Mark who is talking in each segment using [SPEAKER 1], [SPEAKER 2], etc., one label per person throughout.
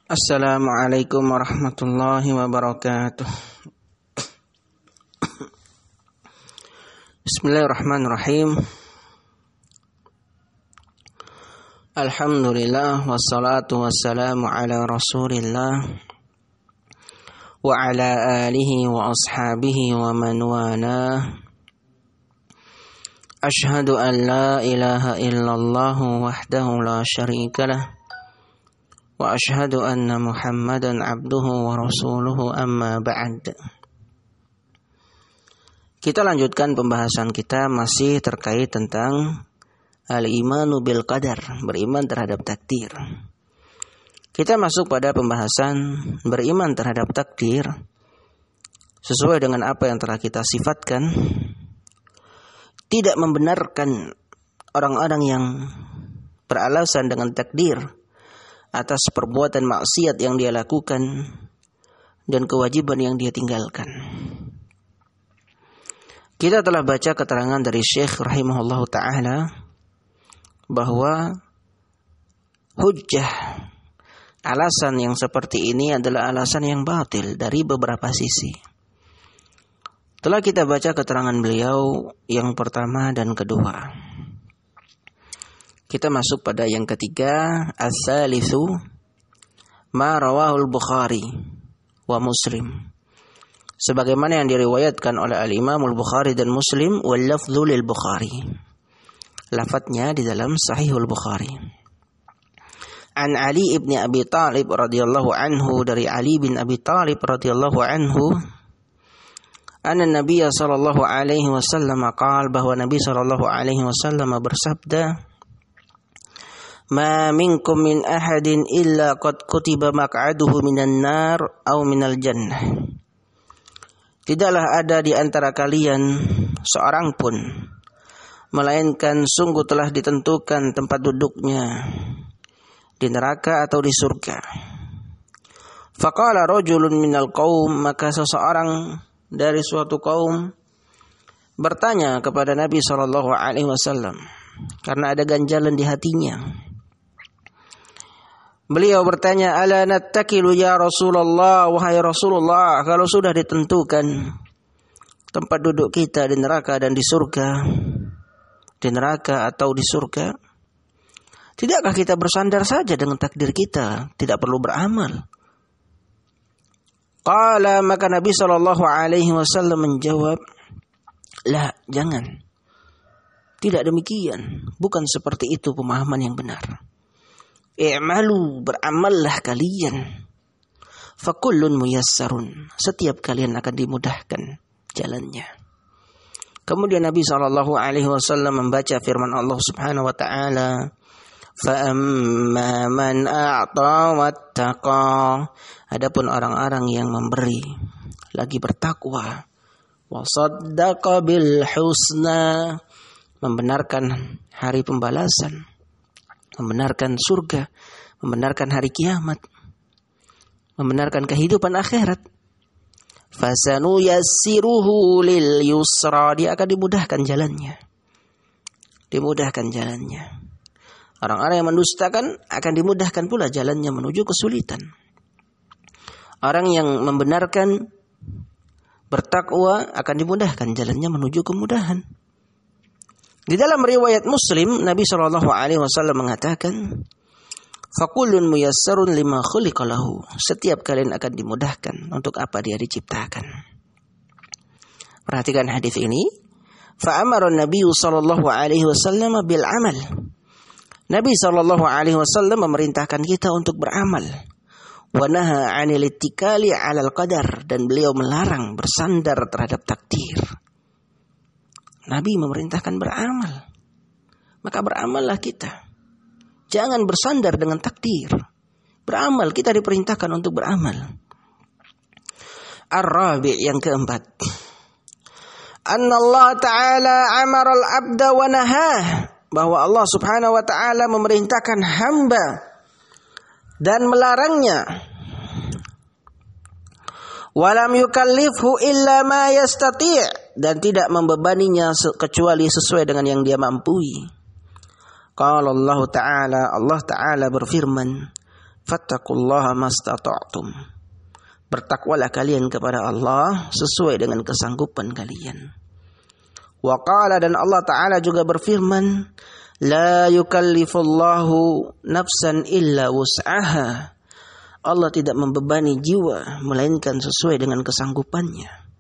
[SPEAKER 1] Assalamualaikum warahmatullahi wabarakatuh. Bismillahirrahmanirrahim. Alhamdulillah wassalatu wassalamu ala Rasulillah wa ala alihi wa ashabihi wa man walah. Ashhadu an la ilaha illallah wahdahu la syarikalah wa ashhadu anna Muhammadan abduhu wa rasuluhu amma ba'd. Kita lanjutkan pembahasan kita masih terkait tentang al-imanu bil qadar, beriman terhadap takdir. Kita masuk pada pembahasan beriman terhadap takdir sesuai dengan apa yang telah kita sifatkan. Tidak membenarkan orang-orang yang beralasan dengan takdir atas perbuatan maksiat yang dia lakukan dan kewajiban yang dia tinggalkan. Kita telah baca keterangan dari Syekh rahimahullahu ta'ala bahwa hujjah, alasan yang seperti ini adalah alasan yang batil dari beberapa sisi. Telah kita baca keterangan beliau yang pertama dan kedua. Kita masuk pada yang ketiga, as-salitsu ma rawahul Bukhari wa Muslim. Sebagaimana yang diriwayatkan oleh al-Imam al-Bukhari dan Muslim, wal lafdzu lil Bukhari. Lafadznya di dalam Sahihul Bukhari. An Ali ibn Abi Thalib radhiyallahu anhu, dari Ali bin Abi Thalib radhiyallahu anhu, anna Nabiy sallallahu alaihi wasallam qaal, bahwa Nabi sallallahu alaihi wasallam bersabda, ma minkum min ahadin illa qad kutiba maq'aduhu minan nar aw minal jannah. Tidaklah ada di antara kalian seorang pun melainkan sungguh telah ditentukan tempat duduknya di neraka atau di surga. Faqala rajulun minal qaum, maka seseorang dari suatu kaum bertanya kepada Nabi sallallahu alaihi wasallam karena ada ganjalan di hatinya. Beliau bertanya, ala nattakilu ya Rasulullah, wahai Rasulullah, kalau sudah ditentukan tempat duduk kita di neraka dan di surga, di neraka atau di surga, tidakkah kita bersandar saja dengan takdir kita, tidak perlu beramal? Qala, maka Nabi sallallahu alaihi wasallam menjawab, la, jangan. Tidak demikian, bukan seperti itu pemahaman yang benar. I'malu, beramallah kalian. Fakullun muyassarun, setiap kalian akan dimudahkan jalannya. Kemudian Nabi SAW membaca firman Allah Subhanahu wa taala, fa amma man a'ta wattaqa, adapun orang-orang yang memberi lagi bertakwa, wa saddaqa bil husna, membenarkan hari pembalasan, membenarkan surga, membenarkan hari kiamat, membenarkan kehidupan akhirat. Fasanu yassiruhu lil yusra, dia akan dimudahkan jalannya. Dimudahkan jalannya. Orang-orang yang mendustakan akan dimudahkan pula jalannya menuju kesulitan. Orang yang membenarkan, bertakwa, akan dimudahkan jalannya menuju kemudahan. Di dalam riwayat Muslim, Nabi SAW mengatakan, fakullun muyassarun lima khuliqa lahu, setiap kalian akan dimudahkan untuk apa dia diciptakan. Perhatikan hadis ini. Fa amara Nabi SAW bil amal. Nabi SAW memerintahkan kita untuk beramal. Wa naha 'anil ittikali 'alal qadar, dan beliau melarang bersandar terhadap takdir. Nabi memerintahkan beramal. Maka beramallah kita. Jangan bersandar dengan takdir. Beramal, kita diperintahkan untuk beramal. Ar-rabi', yang keempat. Anna Allah Ta'ala amara al-abda wa nahah, bahwa Allah Subhanahu wa Ta'ala memerintahkan hamba dan melarangnya. Walam yukallifhu illa ma yastati', dan tidak membebaninya kecuali sesuai dengan yang dia mampu. Qala Allah Ta'ala berfirman, fattaqullaha mastata'tum. Bertakwalah kalian kepada Allah sesuai dengan kesanggupan kalian. Wa qala, dan Allah Ta'ala juga berfirman, la yukallifullahu nafsan illa wus'aha. Allah tidak membebani jiwa melainkan sesuai dengan kesanggupannya.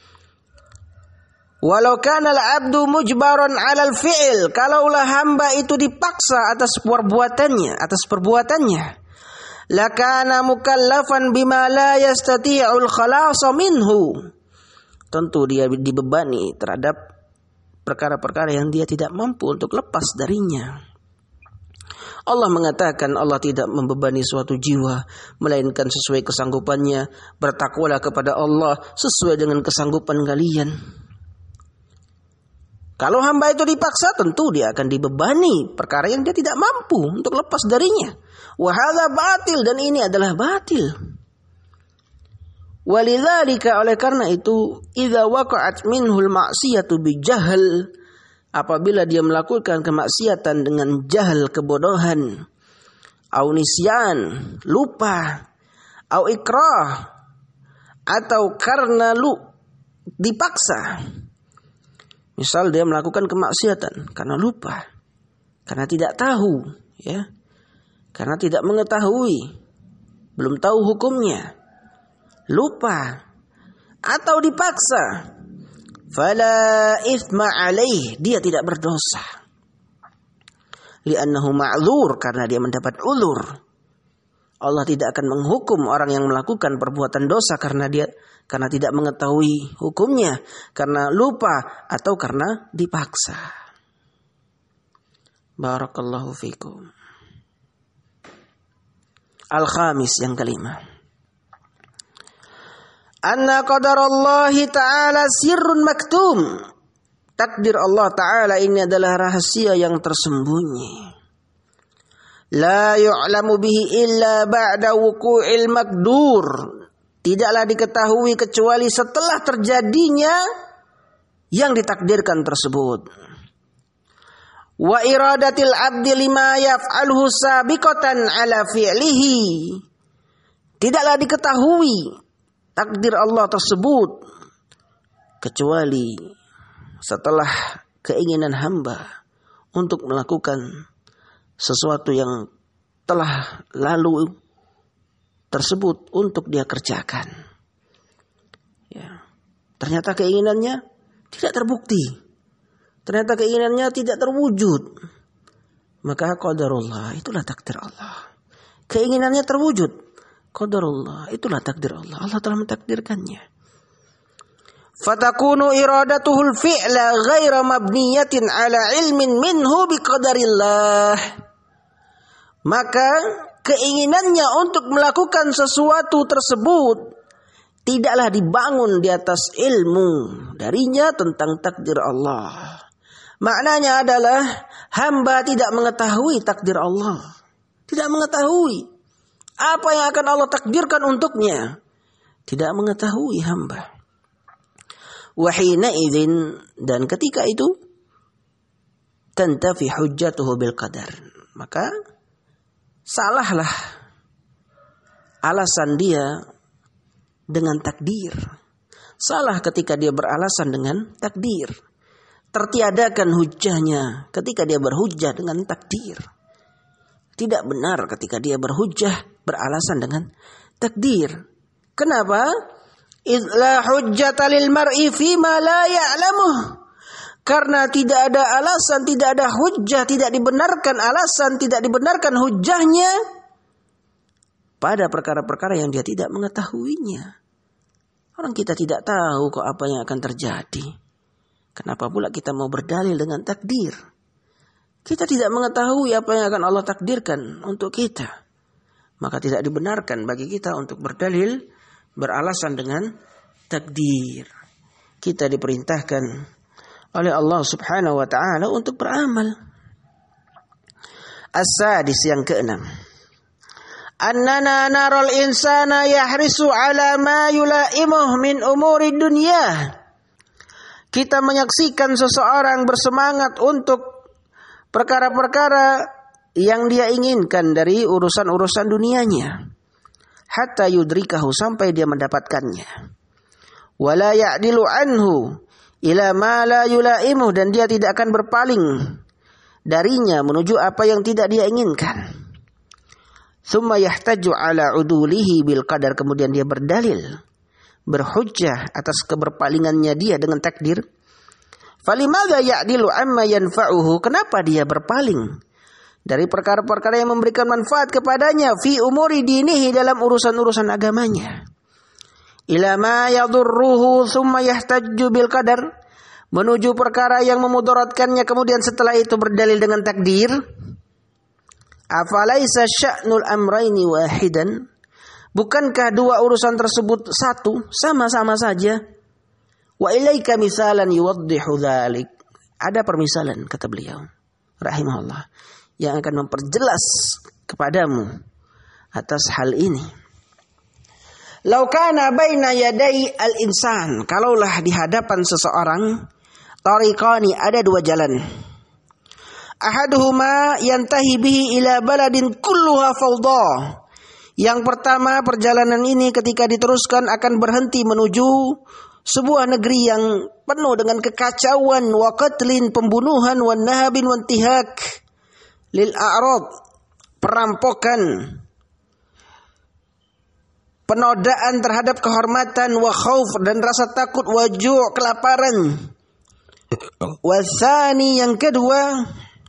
[SPEAKER 1] Walau kana al-'abdu mujbaran 'alal fi'il, kalaulah hamba itu dipaksa atas perbuatannya, lakana mukallafan bima la yastati'ul khalasa minhu. Tentu dia dibebani terhadap perkara-perkara yang dia tidak mampu untuk lepas darinya. Allah mengatakan Allah tidak membebani suatu jiwa melainkan sesuai kesanggupannya. Bertakwalah kepada Allah sesuai dengan kesanggupan kalian. Kalau hamba itu dipaksa, tentu dia akan dibebani perkara yang dia tidak mampu untuk lepas darinya. Wa hadza batil, dan ini adalah batil. Walidzalika, oleh karena itu, idza waqa'at minhul ma'siyatu bijahl, apabila dia melakukan kemaksiatan dengan jahal, kebodohan, au nisyan, lupa, au ikrah, atau karena dipaksa. Misal dia melakukan kemaksiatan karena lupa, karena tidak tahu, ya, karena tidak mengetahui, belum tahu hukumnya, lupa, atau dipaksa, fala itsma alaih, dia tidak berdosa. Li'annahu ma'dzur, karena dia mendapat uzur. Allah tidak akan menghukum orang yang melakukan perbuatan dosa karena tidak mengetahui hukumnya, karena lupa, atau karena dipaksa. Barakallahu fikum. Al-khamis, yang kelima. Anna qadarallahi ta'ala sirrun maktum. Takdir Allah Ta'ala ini adalah rahasia yang tersembunyi. La yu'lamu bihi illa ba'da wuqu'il makdur. Tidaklah diketahui kecuali setelah terjadinya yang ditakdirkan tersebut. Wa iradatil abdi lima yaf'alhu sabiqatan ala fi'lihi. Tidaklah diketahui takdir Allah tersebut kecuali setelah keinginan hamba untuk melakukan sesuatu yang telah lalu tersebut untuk dia kerjakan. Ya. Ternyata keinginannya tidak terbukti. Ternyata keinginannya tidak terwujud. Maka qadarullah, itulah takdir Allah. Keinginannya terwujud. Qadarullah, itulah takdir Allah. Allah telah mentakdirkannya. Fatakunu iradatuhul fi'la ghaira mabniyatin ala ilmin minhu biqadarillah. Maka keinginannya untuk melakukan sesuatu tersebut tidaklah dibangun di atas ilmu darinya tentang takdir Allah. Maknanya adalah hamba tidak mengetahui takdir Allah. Tidak mengetahui apa yang akan Allah takdirkan untuknya. Tidak mengetahui hamba. Wahina idzin, dan ketika itu tantafi hujjatuhu bil qadar. Maka salahlah alasan dia dengan takdir. Salah ketika dia beralasan dengan takdir. Tertiadakan hujjahnya ketika dia berhujjah dengan takdir. Tidak benar ketika dia berhujjah beralasan dengan takdir. Kenapa? La hujjata lil mar'i fima la ya'lamuh. Karena tidak ada alasan, tidak ada hujjah, tidak dibenarkan alasan, tidak dibenarkan hujjahnya pada perkara-perkara yang dia tidak mengetahuinya. Orang kita tidak tahu kok apa yang akan terjadi. Kenapa pula kita mau berdalil dengan takdir? Kita tidak mengetahui apa yang akan Allah takdirkan untuk kita. Maka tidak dibenarkan bagi kita untuk berdalil, beralasan dengan takdir. Kita diperintahkan oleh Allah Subhanahu wa taala untuk beramal. As-sadis, yang keenam. Annana naral insana yahrisu ala ma yulaimuh min umuri dunya. Kita menyaksikan seseorang bersemangat untuk perkara-perkara yang dia inginkan dari urusan-urusan dunianya, hatta yudrikahu, sampai dia mendapatkannya. Wala ya'dilu anhu ila ma la yulaimuh, dan dia tidak akan berpaling darinya menuju apa yang tidak dia inginkan. Tsumma yahtaju ala udulihi bil qadar, kemudian dia berdalil, berhujjah atas keberpalingannya dia dengan takdir. Falimadza ya'dilu amma yanfa'uhu, kenapa dia berpaling dari perkara-perkara yang memberikan manfaat kepadanya, fi umuri dinihi, dalam urusan-urusan agamanya. Ila ma yadurruhu tsumma yahtajju bil qadar, menuju perkara yang memudaratkannya, kemudian setelah itu berdalil dengan takdir. Afalaisa sya'nul amraini wahidan, bukankah dua urusan tersebut satu, sama-sama saja? Wa ilaika misalan yuwaddihu dzalik, ada permisalan, kata beliau rahimahullah, yang akan memperjelas kepadamu atas hal ini. Lau kana baina yaday al-insan, kalaulah di hadapan seseorang, tariqani, ada dua jalan. Ahaduhuma yantahi bihi ila baladin kulluha fawda. Yang pertama, perjalanan ini ketika diteruskan akan berhenti menuju sebuah negeri yang penuh dengan kekacauan, wa qatlin, pembunuhan, wa nahabin, wa intihak lil a'rad, perampokan, penodaan terhadap kehormatan, wa khauf, dan rasa takut, wa ju', kelaparan. Wa tsani, yang kedua,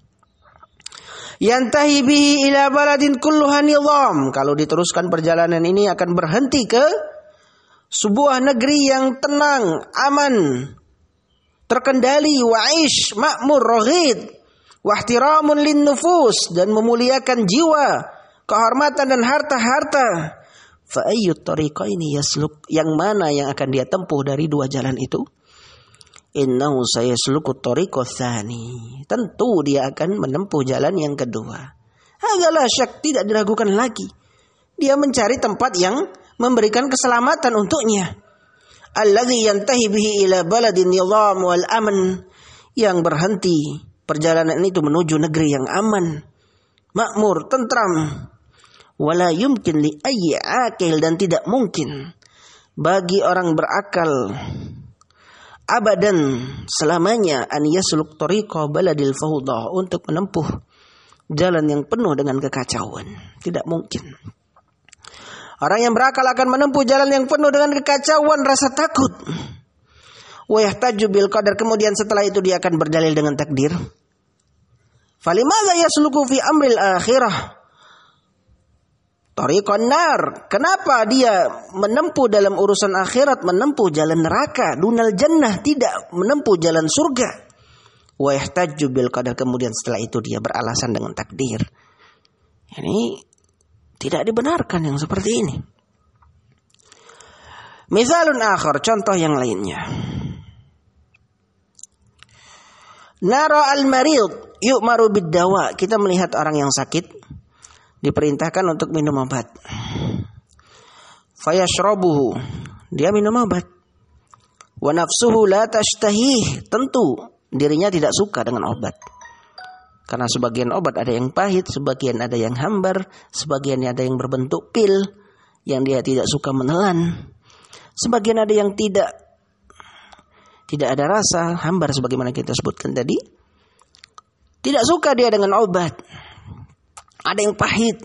[SPEAKER 1] yantahi bihi ila baladin kulluha nizam, kalau diteruskan perjalanan ini akan berhenti ke sebuah negeri yang tenang, aman, terkendali, wa'ish, makmur, raghid, wahtiramun lin nufus, dan memuliakan jiwa, kehormatan dan harta-harta. Fa ayyut tariqaini yasluk, yang mana yang akan dia tempuh dari dua jalan itu? Innahu sayasluku tariqats tsani, tentu dia akan menempuh jalan yang kedua. Hadzalah syak, tidak diragukan lagi. Dia mencari tempat yang memberikan keselamatan untuknya. Alladzi yantahi bihi ila baladin nizam wal aman, yang berhenti perjalanan itu menuju negeri yang aman, makmur, tentram. Wala yumkin li ayyi aqil, dan tidak mungkin bagi orang berakal abadan, selamanya, an yasluk tariqa baladil fawda, untuk menempuh jalan yang penuh dengan kekacauan. Tidak mungkin. Orang yang berakal akan menempuh jalan yang penuh dengan kekacauan, rasa takut. Wa yahtaju bil qadar, kemudian setelah itu dia akan berdalil dengan takdir. Falimadza yasluku fi amril akhirah tariqan nar, kenapa dia menempuh dalam urusan akhirat, menempuh jalan neraka, dunal jannah, tidak menempuh jalan surga. Wa yahtaju bil qadar, kemudian setelah itu dia beralasan dengan takdir. Ini tidak dibenarkan yang seperti ini. Misalun akhar, contoh yang lainnya. Nara al-marid yu'maru bid-dawa, kita melihat orang yang sakit diperintahkan untuk minum obat. Fayashrabuhu, dia minum obat. Wa nafsuhu la tashtahih, tentu dirinya tidak suka dengan obat. Karena sebagian obat ada yang pahit, sebagian ada yang hambar, sebagian ada yang berbentuk pil yang dia tidak suka menelan. Sebagian ada yang tidak ada rasa, hambar sebagaimana kita sebutkan tadi. Tidak suka dia dengan obat. Ada yang pahit.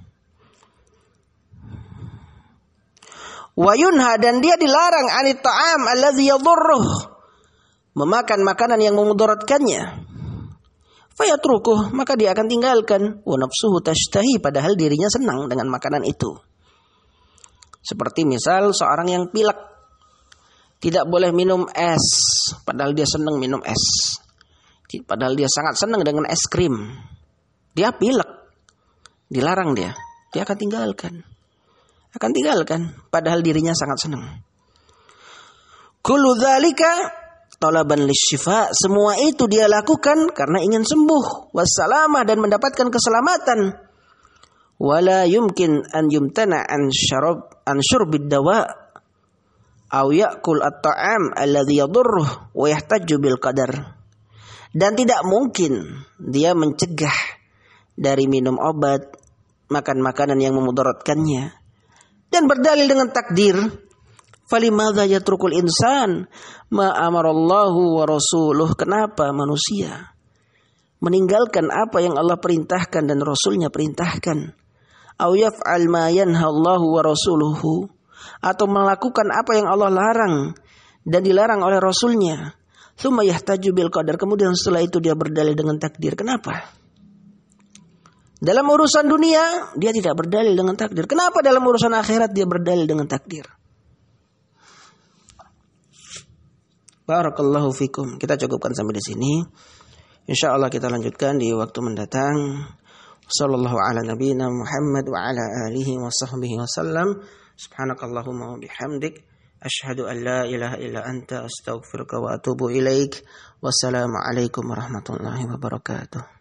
[SPEAKER 1] Wa yunha, dan dia dilarang anit ta'am alladzi yadhurruh, memakan makanan yang memudaratkannya. Fayatrukuh, maka dia akan tinggalkan. Wa nafsuhu tashtahi, padahal dirinya senang dengan makanan itu. Seperti misal seorang yang pilek, tidak boleh minum es, padahal dia senang minum es. Padahal dia sangat senang dengan es krim. Dia pilek, dilarang dia akan tinggalkan. Padahal dirinya sangat senang. Kullu dzalika talaban lisyifa, semua itu dia lakukan karena ingin sembuh, wassalamah, dan mendapatkan keselamatan. Wala yumkin an yumtana an syurbid dawa aw ya'kul at-ta'am alladhi yadurruh wa yahtaju bil qadar. Dan tidak mungkin dia mencegah dari minum obat, makan makanan yang memudaratkannya, dan berdalil dengan takdir. Falimadza yatrukul insan ma amarallahu wa rasuluh. Kenapa manusia meninggalkan apa yang Allah perintahkan dan Rasulnya perintahkan? Au yaf'al ma yanhallahu wa rasuluhu, atau melakukan apa yang Allah larang dan dilarang oleh Rasulnya. Tsumma yahtaju bil qadar, kemudian setelah itu dia berdalil dengan takdir. Kenapa? Dalam urusan dunia dia tidak berdalil dengan takdir. Kenapa dalam urusan akhirat dia berdalil dengan takdir? Barakallahu fikum. Kita cukupkan sampai di sini. Insyaallah kita lanjutkan di waktu mendatang. Sallallahu ala nabiyina Muhammad wa ala alihi wa sahbihi wasallam. Subhanakallahumma wa bihamdik, asyhadu an la ilaha illa anta, astaghfiruka wa atubu ilaik. Wassalamu alaikum warahmatullahi wabarakatuh.